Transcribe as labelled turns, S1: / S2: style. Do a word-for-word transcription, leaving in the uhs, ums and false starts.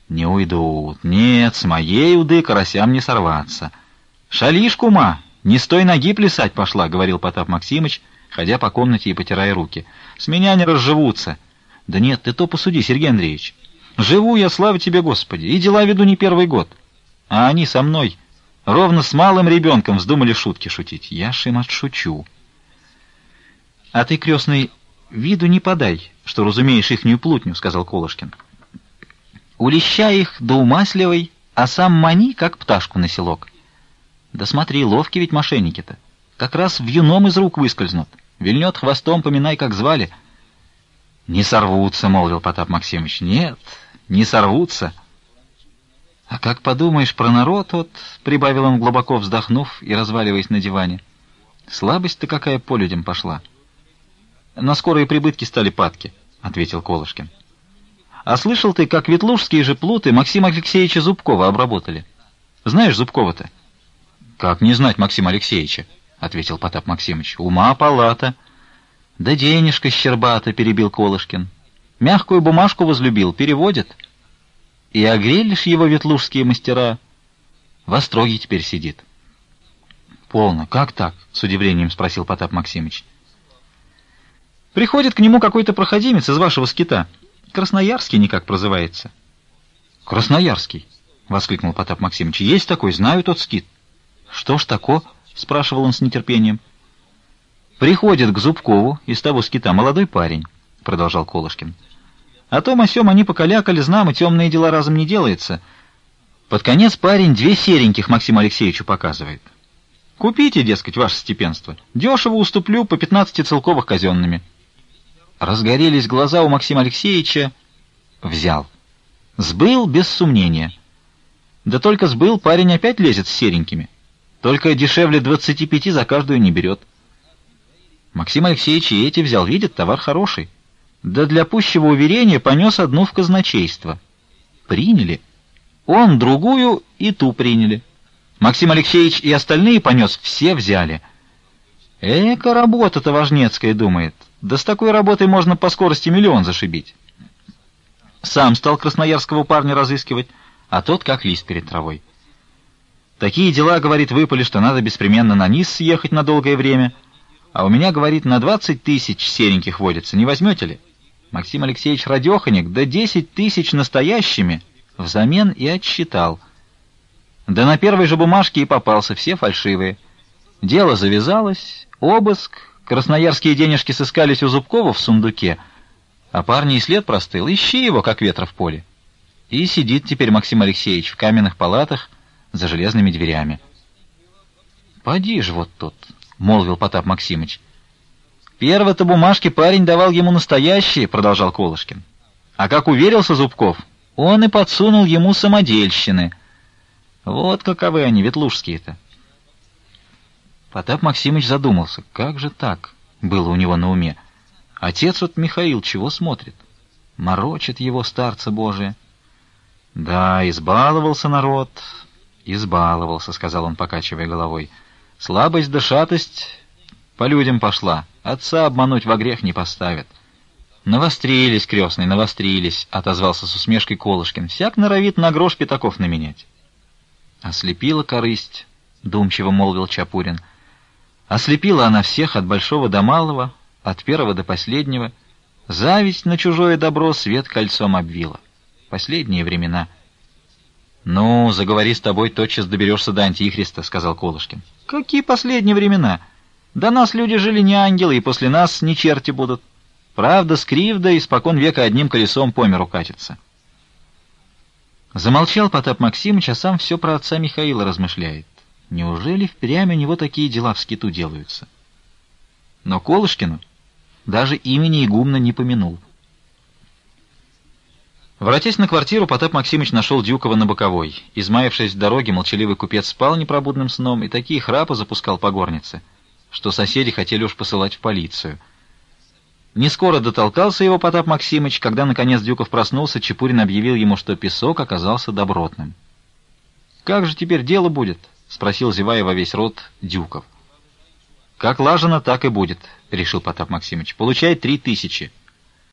S1: Не уйдут. Нет, с моей уды карасям не сорваться. Шалишь, кума, не с той ноги плясать пошла, — говорил Потап Максимыч, ходя по комнате и потирая руки. С меня не разживутся. Да нет, ты то посуди, Сергей Андреевич. Живу я, слава тебе, Господи, и дела веду не первый год. А они со мной ровно с малым ребенком вздумали шутки шутить. Я ж им отшучу. А ты, крестный, виду не подай, что разумеешь ихнюю плутню, — сказал Колышкин. Улещай их да умасливай, а сам мани, как пташку на селок. Да смотри, ловки ведь мошенники-то. Как раз в юном из рук выскользнут. Вильнет хвостом, поминай, как звали. Не сорвутся, — молвил Потап Максимыч. Нет, не сорвутся. А как подумаешь про народ, вот, — прибавил он, глубоко вздохнув и разваливаясь на диване. Слабость-то какая по людям пошла. На скорые прибытки стали падки, — ответил Колышкин. А слышал ты, как ветлужские же плуты Максима Алексеевича Зубкова обработали? Знаешь Зубкова-то? Как не знать Максима Алексеевича, — ответил Потап Максимыч. Ума палата. Да денежка щербата, — перебил Колышкин. Мягкую бумажку возлюбил, переводит. И огрели ж его ветлужские мастера. В остроге теперь сидит. Полно, как так? — с удивлением спросил Потап Максимыч. Приходит к нему какой-то проходимец из вашего скита. Красноярский никак прозывается. Красноярский, — воскликнул Потап Максимыч. Есть такой, знаю тот скит. Что ж тако? — спрашивал он с нетерпением. Приходит к Зубкову из того скита молодой парень, — продолжал Колышкин. О том о сём они покалякали, знамо, темные дела разом не делается. Под конец парень две сереньких Максиму Алексеевичу показывает. Купите, дескать, ваше степенство. Дешево уступлю по пятнадцати целковых казенными. Разгорелись глаза у Максима Алексеевича. Взял. Сбыл без сомнения. Да только сбыл, парень опять лезет с серенькими. Только дешевле двадцати пяти за каждую не берет. Максим Алексеевич и эти взял, видит, товар хороший. Да для пущего уверения понес одну в казначейство. Приняли. Он другую и ту приняли. Максим Алексеевич и остальные понес, все взяли. Эка работа-то важнецкая, думает. Да с такой работой можно по скорости миллион зашибить. Сам стал красноярского парня разыскивать, а тот как лист перед травой. Такие дела, говорит, выпали, что надо беспременно на низ съехать на долгое время. А у меня, говорит, на двадцать тысяч сереньких водится, не возьмете ли? Максим Алексеевич радеханик, да десять тысяч настоящими взамен и отсчитал. Да на первой же бумажке и попался, все фальшивые. Дело завязалось, обыск, красноярские денежки сыскались у Зубкова в сундуке, а парни и след простыл, ищи его, как ветра в поле. И сидит теперь Максим Алексеевич в каменных палатах за железными дверями. «Поди ж вот тут», — молвил Потап Максимыч. «Первые-то бумажки парень давал ему настоящие», — продолжал Колышкин. «А как уверился Зубков, он и подсунул ему самодельщины. Вот каковы они, ветлужские-то». Потап Максимыч задумался, как же так было у него на уме. Отец вот Михаил чего смотрит? Морочит его, старца Божия. «Да, избаловался народ, избаловался», — сказал он, покачивая головой. «Слабость да шатость по людям пошла, отца обмануть во грех не поставят». «Навострились, крестный, навострились», — отозвался с усмешкой Колышкин. «Всяк норовит на грош пятаков наменять». «Ослепила корысть», — думчиво молвил Чапурин. «Ослепила она всех от большого до малого, от первого до последнего. Зависть на чужое добро свет кольцом обвила. Последние времена». «Ну, заговори с тобой, тотчас доберешься до Антихриста», — сказал Колышкин. «Какие последние времена? До нас люди жили не ангелы, и после нас не черти будут. Правда, с кривдой испокон века одним колесом по миру катится». Замолчал Потап Максимыч, а сам все про отца Михаила размышляет. Неужели впрямь у него такие дела в скиту делаются? Но Колышкину даже имени игумна не помянул. Воротясь на квартиру, Потап Максимыч нашел Дюкова на боковой. Измаявшись в дороге, молчаливый купец спал непробудным сном и такие храпы запускал по горнице, что соседи хотели уж посылать в полицию. Не скоро дотолкался его Потап Максимыч, когда наконец Дюков проснулся, Чапурин объявил ему, что песок оказался добротным. «Как же теперь дело будет?» — спросил, зевая во весь рот, Дюков. «Как лажено, так и будет», — решил Потап Максимыч. «Получай три тысячи».